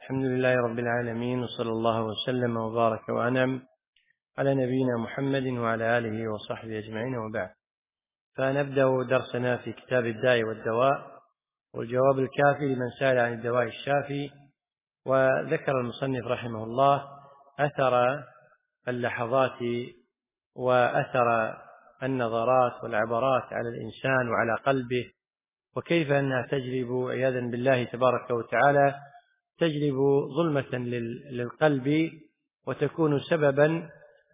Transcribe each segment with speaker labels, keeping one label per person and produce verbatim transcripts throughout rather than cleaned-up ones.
Speaker 1: الحمد لله رب العالمين، وصلى الله وسلم وبارك وأنعم على نبينا محمد وعلى آله وصحبه أجمعين، وبعد. فنبدأ درسنا في كتاب الداء والدواء والجواب الكافي لمن سأل عن الدواء الشافي. وذكر المصنف رحمه الله أثر اللحظات وأثر النظرات والعبرات على الإنسان وعلى قلبه، وكيف أنها تجلب عياذا بالله تبارك وتعالى تجلب ظلمة للقلب وتكون سببا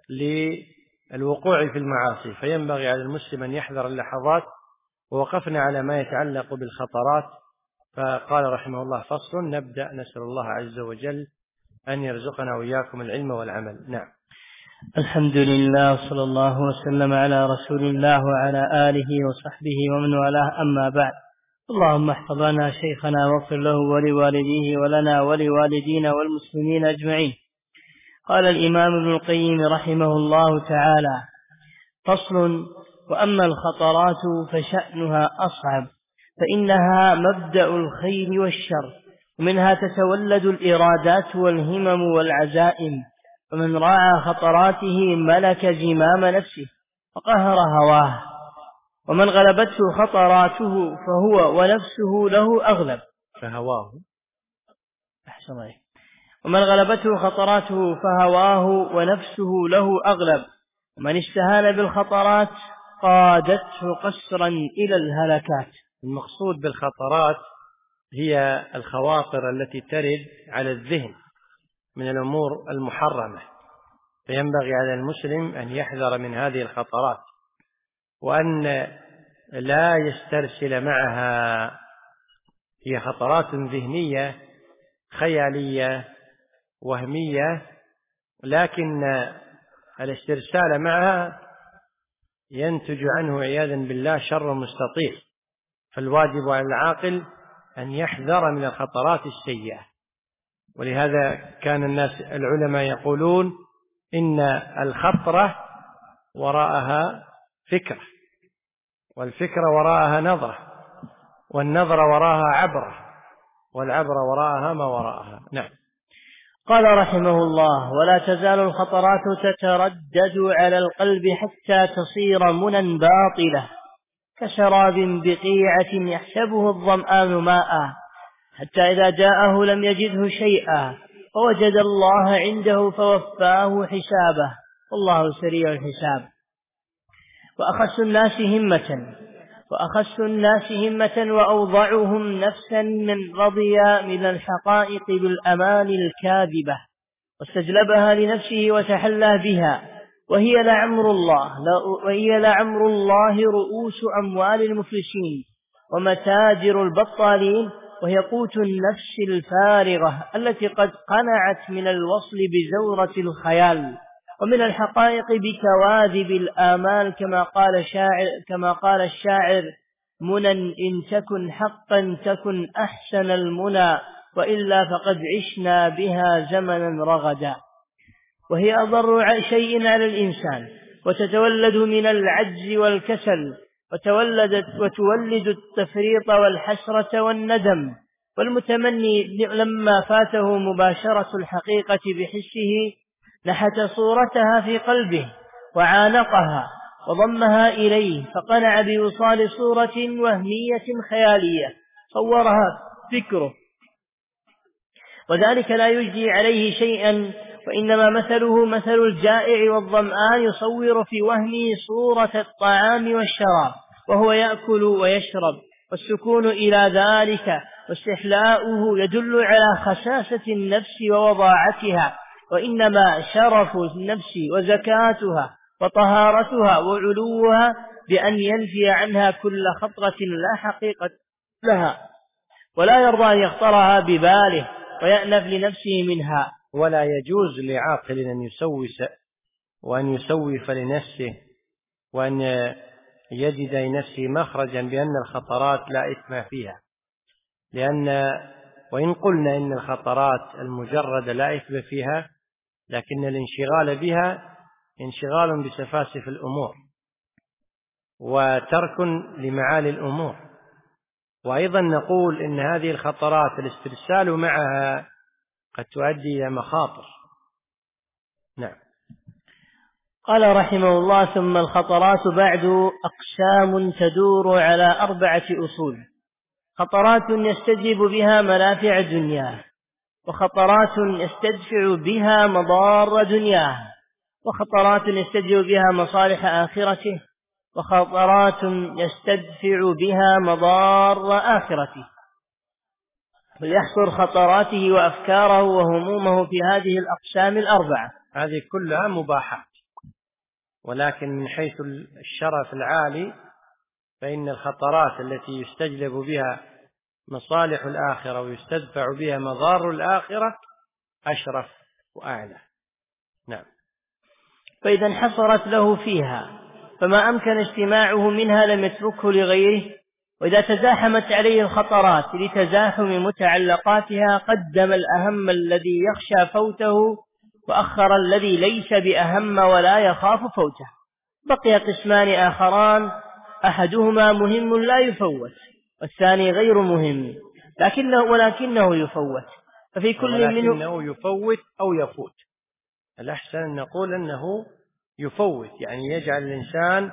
Speaker 1: للوقوع في المعاصي. فينبغي على المسلم أن يحذر اللحظات. ووقفنا على ما يتعلق بالخطرات، فقال رحمه الله: فصل. نبدأ. نسأل الله عز وجل أن يرزقنا وإياكم العلم والعمل. نعم.
Speaker 2: الحمد لله، صلى الله وسلم على رسول الله وعلى آله وصحبه ومن والاه، أما بعد. اللهم احفظ لنا شيخنا واغفر له ولوالديه ولنا ولوالدينا والمسلمين أجمعين. قال الإمام ابن القيم رحمه الله تعالى: فصل. وأما الخطرات فشأنها أصعب، فإنها مبدأ الخير والشر، ومنها تتولد الإرادات والهمم والعزائم. ومن راعى خطراته ملك زمام نفسه وقهر هواه، ومن غلبته خطراته فهو ونفسه له أغلب
Speaker 1: فهواه
Speaker 2: أحسن عليه ومن غلبته خطراته فهواه ونفسه له أغلب. ومن استهان بالخطرات قادته قسرا إلى الهلكات.
Speaker 1: المقصود بالخطرات هي الخواطر التي ترد على الذهن من الأمور المحرمة، فينبغي على المسلم أن يحذر من هذه الخطرات، وأن لا يسترسل معها. هي خطرات ذهنية خيالية وهمية، لكن الاسترسال معها ينتج عنه عياذا بالله شر مستطير. فالواجب على العاقل أن يحذر من الخطرات السيئة. ولهذا كان الناس العلماء يقولون إن الخطرة وراءها فكرة، والفكرة وراءها نظرة، والنظرة وراءها عبرة، والعبرة وراءها ما وراءها. نعم.
Speaker 2: قال رحمه الله: ولا تزال الخطرات تتردد على القلب حتى تصير منى باطلة، كشراب بقيعة يحسبه الظمآن ماء، حتى إذا جاءه لم يجده شيئا، فوجد الله عنده فوفاه حسابه، والله سريع الحساب. وأخس الناس همة وأخس الناس همة وأوضعهم نفسا من رضي من الحقائق بالأمان الكاذبة، واستجلبها لنفسه وتحلى بها، وهي لعمر الله وهي لعمر الله رؤوس أموال المفلسين ومتاجر البطالين، وهي قوت النفس الفارغة التي قد قنعت من الوصل بزورة الخيال، ومن الحقائق بكواذب الآمال، كما قال الشاعر كما قال الشاعر: منى إن تكن حقا تكن أحسن المنى، وإلا فقد عشنا بها زمنا رغدا. وهي أضر شيء على الإنسان، وتتولد من العجز والكسل، وتولدت وتولد التفريط والحسرة والندم. والمتمني لما فاته مباشرة الحقيقة بحسه نحت صورتها في قلبه وعانقها وضمها إليه، فقنع بوصال صورة وهمية خيالية صورها فكره، وذلك لا يجدي عليه شيئا، وإنما مثله مثل الجائع والظمآن يصور في وهمه صورة الطعام والشراب وهو يأكل ويشرب، والسكون إلى ذلك واستحلاؤه يدل على خساسة النفس ووضاعتها، وإنما شرف النفس وزكاتها وطهارتها وعلوها بأن ينفي عنها كل خطرة لا حقيقة لها، ولا يرضى أن يخطرها بباله ويأنف لنفسه منها.
Speaker 1: ولا يجوز لعاقل أن يسوس وأن يسوف لنفسه وأن يجد لنفسه مخرجا بأن الخطرات لا إثم فيها، لأن وإن قلنا إن الخطرات المجردة لا إثم فيها، لكن الانشغال بها انشغال بسفاسف الأمور وترك لمعالي الأمور. وأيضا نقول إن هذه الخطرات الاسترسال معها قد تؤدي إلى مخاطر. نعم.
Speaker 2: قال رحمه الله: ثم الخطرات بعد أقسام تدور على أربعة أصول: خطرات يستجلب بها منافع دنياه، وخطرات يستدفع بها مضار دنياه، وخطرات يستجلب بها مصالح آخرته، وخطرات يستدفع بها مضار آخرته. فليحصر خطراته وأفكاره وهمومه في هذه الأقسام الأربعة.
Speaker 1: هذه كلها مباحات، ولكن من حيث الشرف العالي فإن الخطرات التي يستجلب بها مصالح الآخرة ويستدفع بها مضار الآخرة أشرف وأعلى. نعم.
Speaker 2: فإذا انحصرت له فيها فما أمكن اجتماعه منها لم يتركه لغيره، وإذا تزاحمت عليه الخطرات لتزاحم متعلقاتها قدم الأهم الذي يخشى فوته وأخر الذي ليس بأهم ولا يخاف فوته. بقي قسمان آخران: أحدهما مهم لا يفوت، والثاني غير مهم لكنه ولكنه يفوت. ففي كل
Speaker 1: منه يفوت أو يفوت. الأحسن أن نقول أنه يفوت، يعني يجعل الإنسان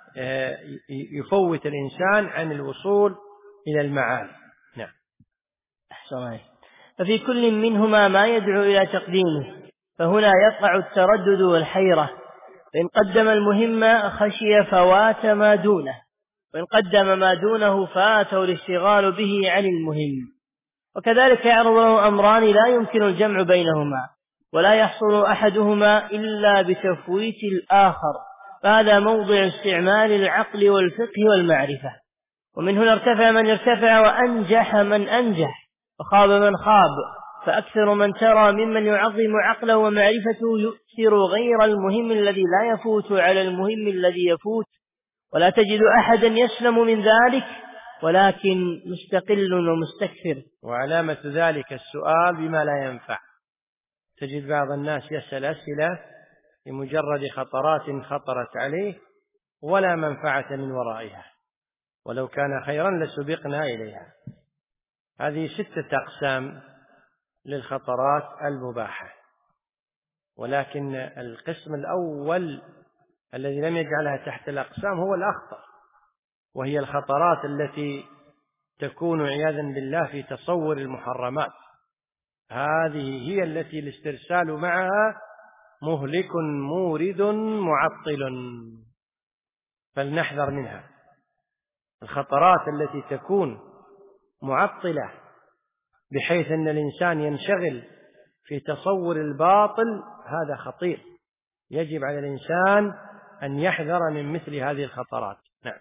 Speaker 1: يفوت الإنسان عن الوصول إلى المعالي. نعم.
Speaker 2: أحسن. ففي كل منهما ما يدعو إلى تقديمه، فهنا يقع التردد والحيرة. فإن قدم المهم خشي فوات ما دونه، وإن قدم ما دونه فاته الاشتغال به عن المهم. وكذلك يعرض له أمران لا يمكن الجمع بينهما، ولا يحصل أحدهما إلا بتفويت الآخر، فهذا موضع استعمال العقل والفقه والمعرفة. ومن هنا ارتفع من ارتفع وأنجح من أنجح، وخاب من خاب. فأكثر من ترى ممن يعظم عقله ومعرفته يؤثر غير المهم الذي لا يفوت على المهم الذي يفوت، ولا تجد أحدا يسلم من ذلك، ولكن مستقل ومستكثر.
Speaker 1: وعلامة ذلك السؤال بما لا ينفع. تجد بعض الناس يسأل أسئلة لمجرد خطرات خطرت عليه ولا منفعة من ورائها، ولو كان خيرا لسبقنا إليها. هذه ستة أقسام للخطرات المباحة، ولكن القسم الأول الذي لم يجعلها تحت الأقسام هو الأخطر، وهي الخطرات التي تكون عياذا بالله في تصور المحرمات. هذه هي التي الاسترسال معها مهلك مورد معطل، فلنحذر منها. الخطرات التي تكون معطلة بحيث أن الإنسان ينشغل في تصور الباطل، هذا خطير، يجب على الإنسان أن يحذر من مثل هذه الخطرات. نعم.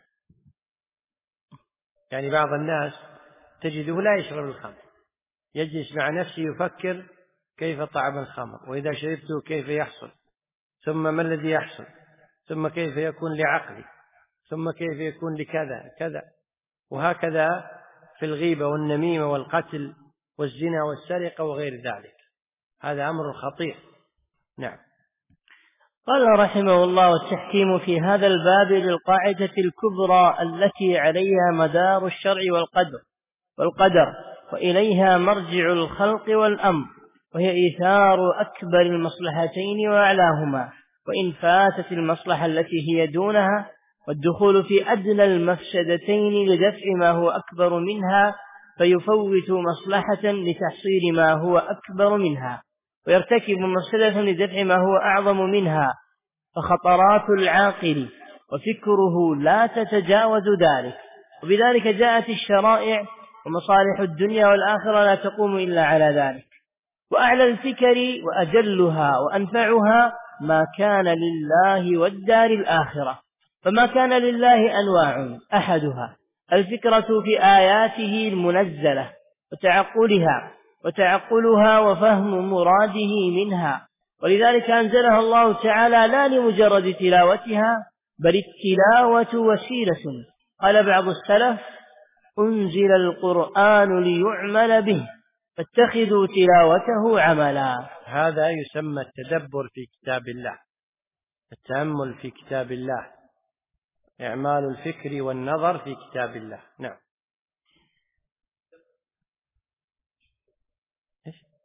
Speaker 1: يعني بعض الناس تجده لا يشرب الخمر، يجلس مع نفسه يفكر كيف طعم الخمر، وإذا شربته كيف يحصل، ثم ما الذي يحصل، ثم كيف يكون لعقلي، ثم كيف يكون لكذا كذا، وهكذا في الغيبة والنميمة والقتل والزنا والسرقة وغير ذلك. هذا أمر خطير. نعم.
Speaker 2: قال رحمه الله: والتحكيم في هذا الباب للقاعدة الكبرى التي عليها مدار الشرع والقدر والقدر وإليها مرجع الخلق والأمر، وهي إيثار أكبر المصلحتين وأعلاهما، وإن فاتت المصلحة التي هي دونها، والدخول في أدنى المفسدتين لدفع ما هو أكبر منها، فيفوت مصلحة لتحصيل ما هو أكبر منها، ويرتكب مفسدة لدفع ما هو أعظم منها. فخطرات العاقل وفكره لا تتجاوز ذلك، وبذلك جاءت الشرائع، ومصالح الدنيا والآخرة لا تقوم إلا على ذلك. وأعلى الفكر وأجلها وأنفعها ما كان لله والدار الآخرة. فما كان لله أنواع: أحدها الفكرة في آياته المنزلة وتعقلها وتعقلها وفهم مراده منها، ولذلك أنزلها الله تعالى لا لمجرد تلاوتها، بل التلاوة وسيلة. قال بعض السلف: أنزل القرآن ليعمل به، فاتخذوا تلاوته عملا.
Speaker 1: هذا يسمى التدبر في كتاب الله، التأمل في كتاب الله، إعمال الفكر والنظر في كتاب الله. نعم.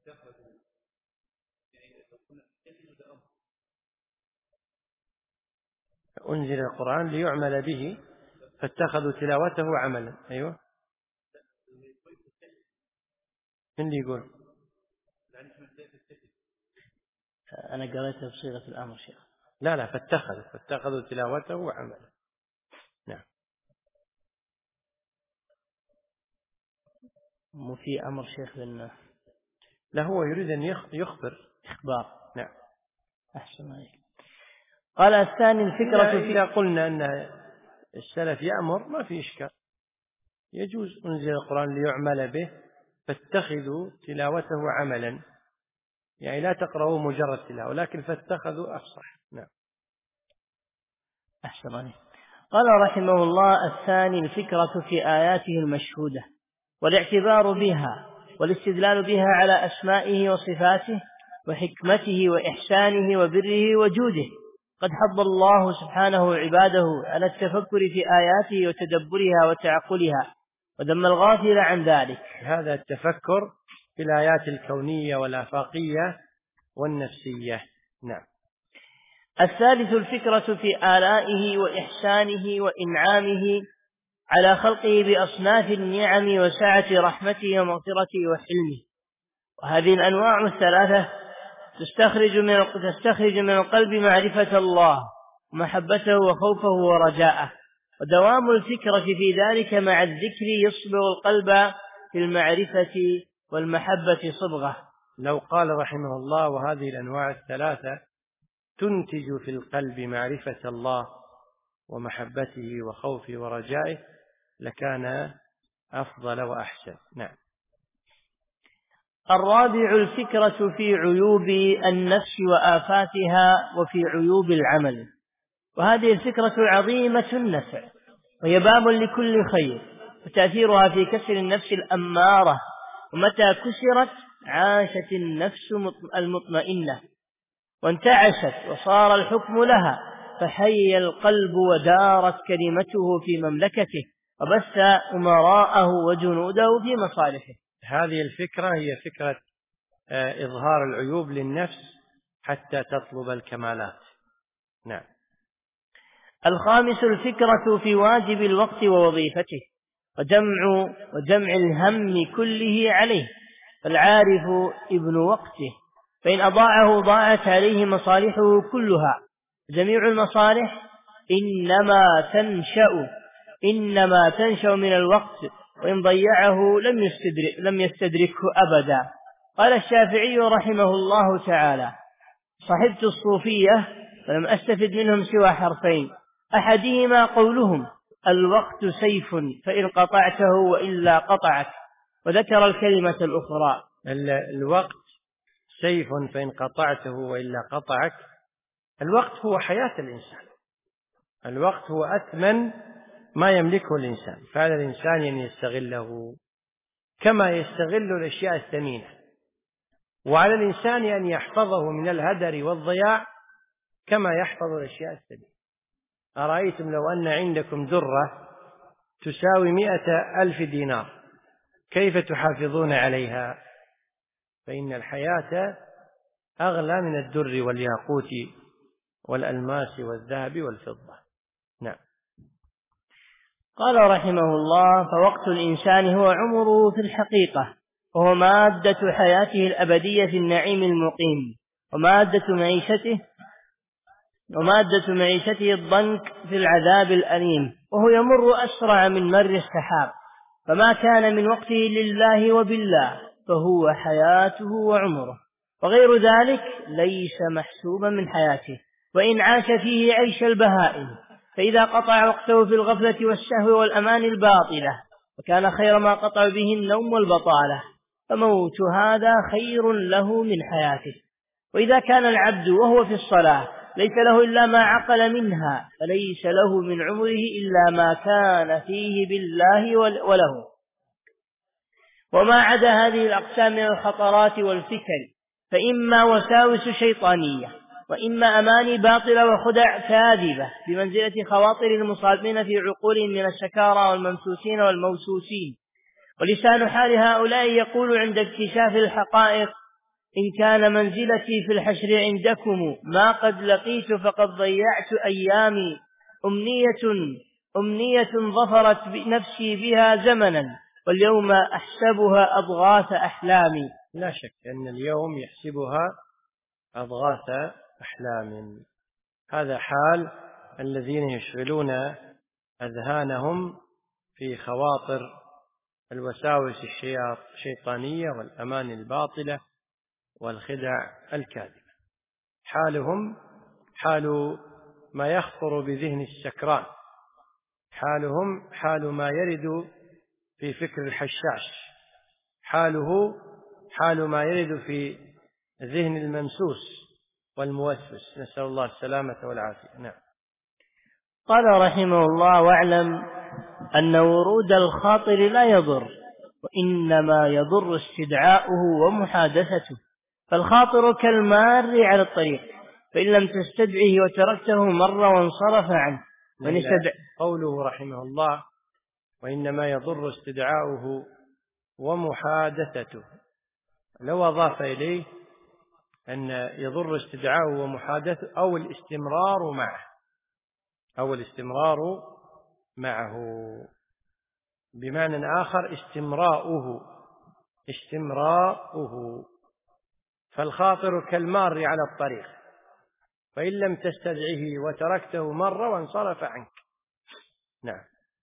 Speaker 1: أنزل القرآن ليعمل به فاتخذوا تلاوته عملا. أيوة، من اللي يقول؟
Speaker 2: أنا قريتها بصيغة الأمر شيخ.
Speaker 1: لا لا، فاتخذوا فاتخذوا تلاوته عملا. نعم.
Speaker 2: مو في أمر شيخ لأنه
Speaker 1: لا، هو يريد أن يخبر
Speaker 2: إخبار.
Speaker 1: نعم.
Speaker 2: أحسن عليك. قال الثاني الفكرة
Speaker 1: إذا,
Speaker 2: في
Speaker 1: إذا قلنا أن السلف يأمر ما في إشكال، يجوز أنزل القرآن ليعمل به فاتخذوا تلاوته عملا، يعني لا تقرأوا مجرد تلاوة لكن فاتخذوا أفصح. نعم.
Speaker 2: أحسن عليك. قال رحمه الله الثاني الفكرة في آياته المشهودة والاعتبار بها والاستدلال بها على أسمائه وصفاته وحكمته وإحسانه وبره وجوده. قد حض الله سبحانه عباده على التفكر في آياته وتدبرها وتعقلها وذم الغافل عن ذلك.
Speaker 1: هذا التفكر في الآيات الكونية والآفاقية والنفسية. نعم.
Speaker 2: الثالث الفكرة في آلائه وإحسانه وإنعامه على خلقه بأصناف النعم وسعة رحمته ومغفرته وحلمه. وهذه الأنواع الثلاثة تستخرج من تستخرج من القلب معرفة الله ومحبته وخوفه ورجاءه، ودوام الفكرة في ذلك مع الذكر يصبغ القلب في المعرفة والمحبة صبغة.
Speaker 1: لو قال رحمه الله وهذه الأنواع الثلاثة تنتج في القلب معرفة الله ومحبته وخوفه ورجائه لكان أفضل وأحسن. نعم.
Speaker 2: الرابع الفكرة في عيوب النفس وآفاتها وفي عيوب العمل. وهذه الفكرة عظيمة النفع وهي باب لكل خير، وتأثيرها في كسر النفس الأمارة، ومتى كسرت عاشت النفس المطمئنة وانتعشت وصار الحكم لها، فحي القلب ودارت كلمته في مملكته وبث أمراءه وجنوده في مصالحه.
Speaker 1: هذه الفكرة هي فكرة إظهار العيوب للنفس حتى تطلب الكمالات. نعم.
Speaker 2: الخامس الفكرة في واجب الوقت ووظيفته وجمع وجمع الهم كله عليه، فالعارف ابن وقته، فإن أضاعه ضاعت عليه مصالحه كلها. جميع المصالح إنما تنشأ إنما تنشأ من الوقت، وإن ضيعه لم يستدرك لم يستدركه أبدا. قال الشافعي رحمه الله تعالى: صحبت الصوفية فلم أستفد منهم سوى حرفين، أحدهما قولهم الوقت سيف فإن قطعته وإلا قطعك، وذكر الكلمة الأخرى
Speaker 1: الوقت سيف فإن قطعته وإلا قطعك. الوقت هو حياة الإنسان، الوقت هو أثمن ما يملكه الإنسان، فعلى الإنسان أن يستغله كما يستغل الأشياء الثمينة، وعلى الإنسان أن يحفظه من الهدر والضياع كما يحفظ الأشياء الثمينة. أرأيتم لو أن عندكم درة تساوي مئة ألف دينار كيف تحافظون عليها؟ فإن الحياة أغلى من الدر والياقوت والألماس والذهب والفضة. نعم.
Speaker 2: قال رحمه الله: فوقت الإنسان هو عمره في الحقيقة، وهو مادة حياته الأبدية في النعيم المقيم، ومادة معيشته ومادة معيشته الضنك في العذاب الأليم، وهو يمر أسرع من مر السحاب، فما كان من وقته لله وبالله فهو حياته وعمره، وغير ذلك ليس محسوبا من حياته، وإن عاش فيه عيش البهائم، فإذا قطع وقته في الغفلة والسهو والأمان الباطلة وكان خير ما قطع به النوم والبطالة، فموت هذا خير له من حياته. وإذا كان العبد وهو في الصلاة ليس له إلا ما عقل منها، فليس له من عمره إلا ما كان فيه بالله وله. وما عدا هذه الأقسام من الخطرات والفكر فإما وساوس شيطانية، وإما أماني باطلة وخدع كاذبة بمنزلة خواطر المصابين في عقولهم من السكارى والممسوسين والموسوسين. ولسان حال هؤلاء يقول عند اكتشاف الحقائق: إن كان منزلتي في الحشر عندكم ما قد لقيت فقد ضيعت أيامي أمنية أمنية ظفرت نفسي بها زمنا واليوم أحسبها أضغاث أحلامي.
Speaker 1: لا شك أن اليوم يحسبها أضغاث أحلام. هذا حال الذين يشغلون أذهانهم في خواطر الوساوس الشيطانية والأماني الباطلة والخدع الكاذبة. حالهم حال ما يخطر بذهن السكران، حالهم حال ما يرد في فكر الحشاش، حاله حال ما يرد في ذهن الممسوس والموسوس، نسأل الله السلامة والعافية. نعم.
Speaker 2: قال رحمه الله: واعلم أن ورود الخاطر لا يضر، وإنما يضر استدعاؤه ومحادثته، فالخاطر كالمار على الطريق، فإن لم تستدعه وتركته مر وانصرف عنه.
Speaker 1: قوله رحمه الله: وإنما يضر استدعاؤه ومحادثته، لو أضاف إليه أن يضر استدعاؤه ومحادثته أو الاستمرار معه أو الاستمرار معه بمعنى آخر استمراؤه استمراؤه فالخاطر كالمار على الطريق، فإن لم تستدعه وتركته مر وانصرف عنك. نعم.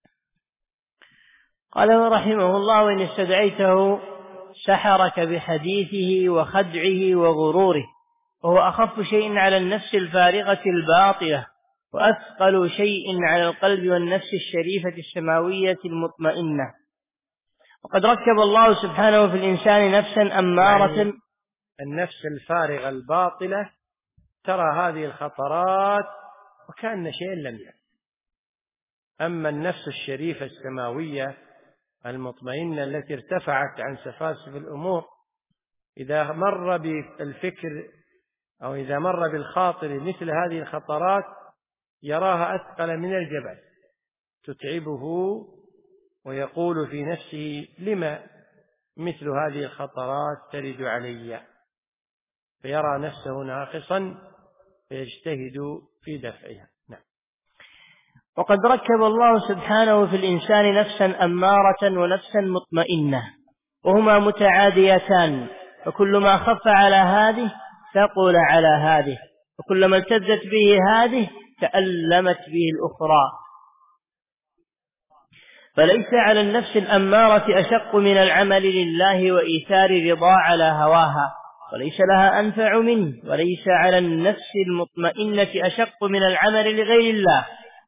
Speaker 2: قال رحمه الله: وإن استدعيته سحرك بحديثه وخدعه وغروره، وهو أخف شيء على النفس الفارغة الباطلة، وأثقل شيء على القلب والنفس الشريفة السماوية المطمئنة. وقد ركب الله سبحانه في الإنسان نفسا أمارة.
Speaker 1: يعني النفس الفارغة الباطلة ترى هذه الخطرات وكأن شيء لم يكن. أما النفس الشريفة السماوية المطمئنة التي ارتفعت عن سفاسف الأمور، إذا مر بالفكر أو إذا مر بالخاطر مثل هذه الخطرات يراها أثقل من الجبل، تتعبه ويقول في نفسه: لما مثل هذه الخطرات ترد علي؟ فيرى نفسه ناقصا فيجتهد في دفعها. نعم.
Speaker 2: وقد ركب الله سبحانه في الإنسان نفسا أمارة ونفسا مطمئنة، وهما متعاديتان، فكل ما خف على هذه ثقل على هذه، وكلما التزت به هذه تألمت به الأخرى. فليس على النفس الأمارة أشق من العمل لله وإيثار رضا على هواها، وليس لها أنفع منه، وليس على النفس المطمئنة أشق من العمل لغير الله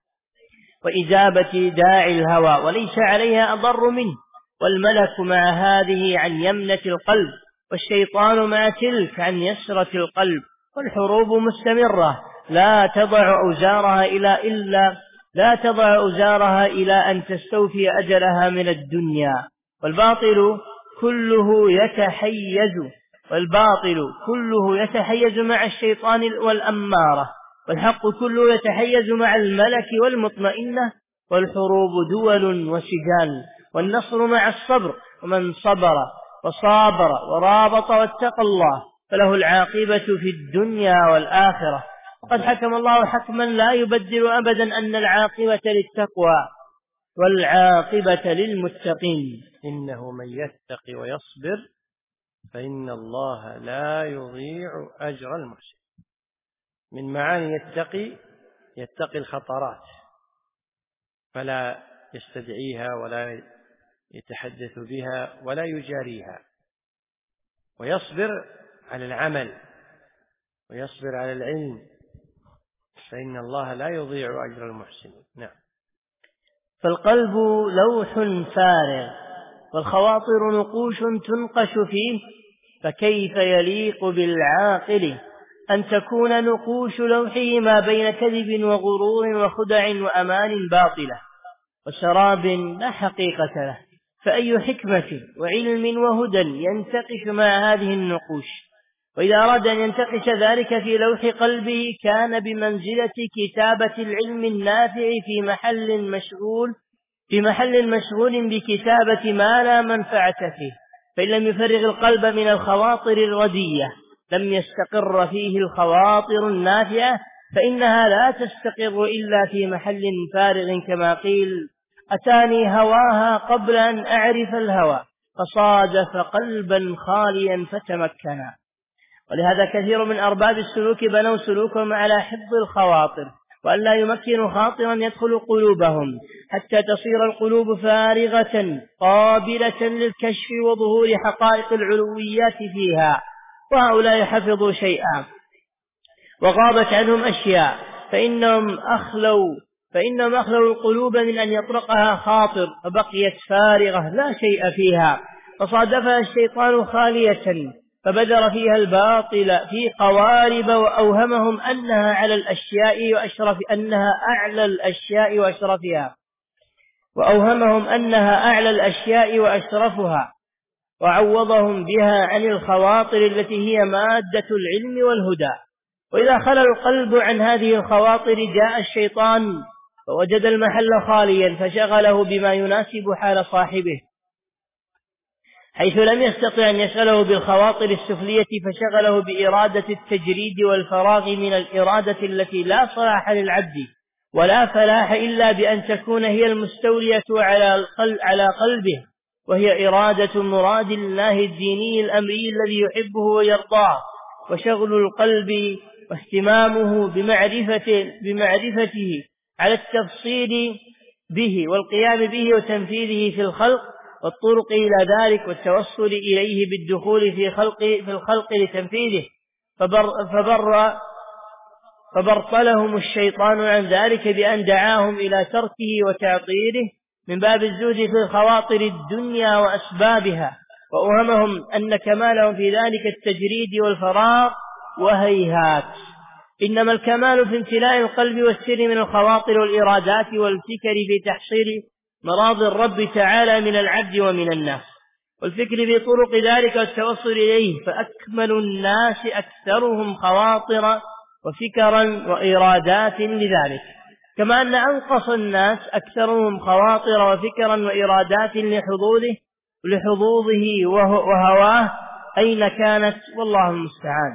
Speaker 2: وإجابة داعي الهوى، وليس عليها أضر منه. والملك مع هذه عن يمنة القلب، والشيطان مع تلك عن يسرة القلب، والحروب مستمرة لا تضع أوزارها إلى إلا لا تضع أوزارها إلى أن تستوفي أجلها من الدنيا. والباطل كله يتحيز والباطل كله يتحيز مع الشيطان والأمارة، والحق كله يتحيز مع الملك والمطمئنة. والحروب دول وسجال، والنصر مع الصبر، ومن صبر وصابر ورابط واتقى الله فله العاقبة في الدنيا والآخرة. وقد حكم الله حكما لا يبدل أبدا أن العاقبة للتقوى والعاقبة للمتقين.
Speaker 1: إنه من يتق ويصبر فإن الله لا يضيع أجر المحسن. من معاني يتقي يتقي الخطرات فلا يستدعيها ولا يتحدث بها ولا يجاريها، ويصبر على العمل ويصبر على العلم، فإن الله لا يضيع أجر المحسنين. نعم.
Speaker 2: فالقلب لوح فارغ، والخواطر نقوش تنقش فيه، فكيف يليق بالعاقل أن تكون نقوش لوحه ما بين كذب وغرور وخدع وأمان باطلة وسراب لا حقيقة له؟ فأي حكمة وعلم وهدى ينتقش مع هذه النقوش؟ وإذا أراد أن ينتقش ذلك في لوح قلبه كان بمنزلة كتابة العلم النافع في محل مشغول في محل مشغول بكتابة ما لا منفعة فيه، فإن لم يفرغ القلب من الخواطر الردية لم يستقر فيه الخواطر النافعة، فإنها لا تستقر إلا في محل فارغ، كما قيل: أتاني هواها قبل أن أعرف الهوى، فصادف قلبا خاليا فتمكنا. ولهذا كثير من أرباب السلوك بنوا سلوكهم على حفظ الخواطر، وأن لا يمكنوا خاطرا يدخل قلوبهم، حتى تصير القلوب فارغة قابلة للكشف وظهور حقائق العلويات فيها. وهؤلاء حفظوا شيئا وغابت عنهم أشياء، فإنهم أخلوا فإنهم أخلوا القلوب من أن يطرقها خاطر، فبقيت فارغة لا شيء فيها، فصادفها الشيطان خالية، فبدر فيها الباطل في قوارب، وأوهمهم أنها على الأشياء وأشرف أنها أعلى الأشياء وأشرفها وأوهمهم أنها أعلى الأشياء وأشرفها وعوضهم بها عن الخواطر التي هي مادة العلم والهدى. وإذا خلى القلب عن هذه الخواطر جاء الشيطان فوجد المحل خاليا، فشغله بما يناسب حال صاحبه، حيث لم يستطع أن يشغله بالخواطر السفلية، فشغله بإرادة التجريد والفراغ من الإرادة التي لا صلاح للعبد ولا فلاح إلا بأن تكون هي المستولية على قلبه، وهي إرادة مراد الله الديني الأمري الذي يحبه ويرضاه. وشغل القلب واهتمامه بمعرفته, بمعرفته على التفصيل به والقيام به وتنفيذه في الخلق، والطرق إلى ذلك والتوصل إليه بالدخول في, خلق في الخلق لتنفيذه، فبر فبر فبرطلهم الشيطان عن ذلك بأن دعاهم إلى تركه وتعطيله من باب الزهد في الخواطر الدنيا وأسبابها، وأوهمهم أن كمالهم في ذلك التجريد والفراغ، وهيهات، إنما الكمال في امتلاء القلب والسر من الخواطر والإرادات والفكر في تحصيل مراضي الرب تعالى من العبد ومن الناس، والفكر في طرق ذلك والتوصل إليه. فأكمل الناس أكثرهم خواطر وفكرا وإرادات لذلك، كما أن أنقص الناس أكثرهم خواطر وفكرا وإرادات لحظوظه لحظوظه وهواه أين كانت، والله المستعان.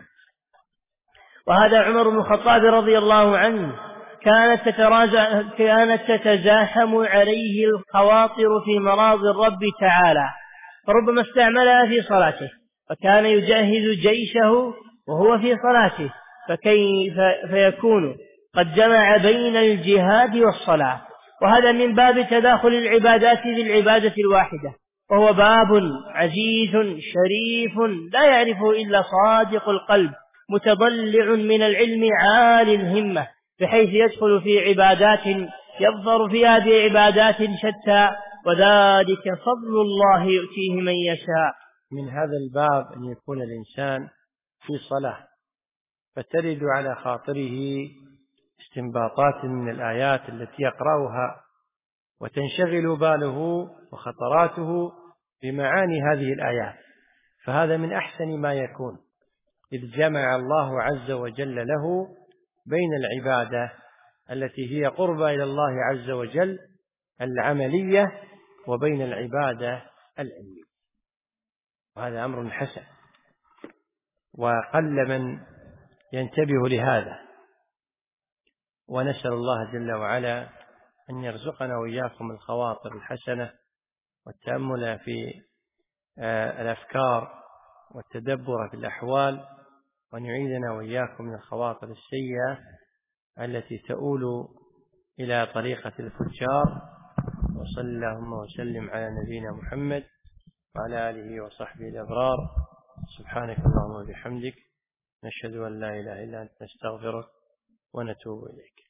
Speaker 2: وهذا عمر بن الخطاب رضي الله عنه كانت كانت تتزاحم عليه الخواطر في مراضي الرب تعالى، فربما استعملها في صلاته، فكان يجهز جيشه وهو في صلاته، فكيف فيكون قد جمع بين الجهاد والصلاة. وهذا من باب تداخل العبادات بالعبادة الواحدة، وهو باب عزيز شريف لا يعرفه إلا صادق القلب متضلع من العلم عالي الهمة، بحيث يدخل في عبادات يظفر فيها بعبادات شتى، وذلك فضل الله يؤتيه من يشاء.
Speaker 1: من هذا الباب أن يكون الإنسان في صلاة فترد على خاطره استنباطات من الآيات التي يقرأها، وتنشغل باله وخطراته بمعاني هذه الآيات، فهذا من أحسن ما يكون، إذ جمع الله عز وجل له بين العبادة التي هي قربى إلى الله عز وجل العملية وبين العبادة العلمية، وهذا أمر حسن، وقل من ينتبه لهذا. ونسأل الله جل وعلا أن يرزقنا وإياكم الخواطر الحسنة والتأمل في الأفكار والتدبر في الأحوال، وأن يعيذنا وإياكم من الخواطر السيئة التي تؤول إلى طريقة الفجار. وصلى اللهم وسلم على نبينا محمد وعلى آله وصحبه الأبرار. سبحانك اللهم وبحمدك، نشهد أن لا إله إلا أنت، نستغفرك ونتوب إليك.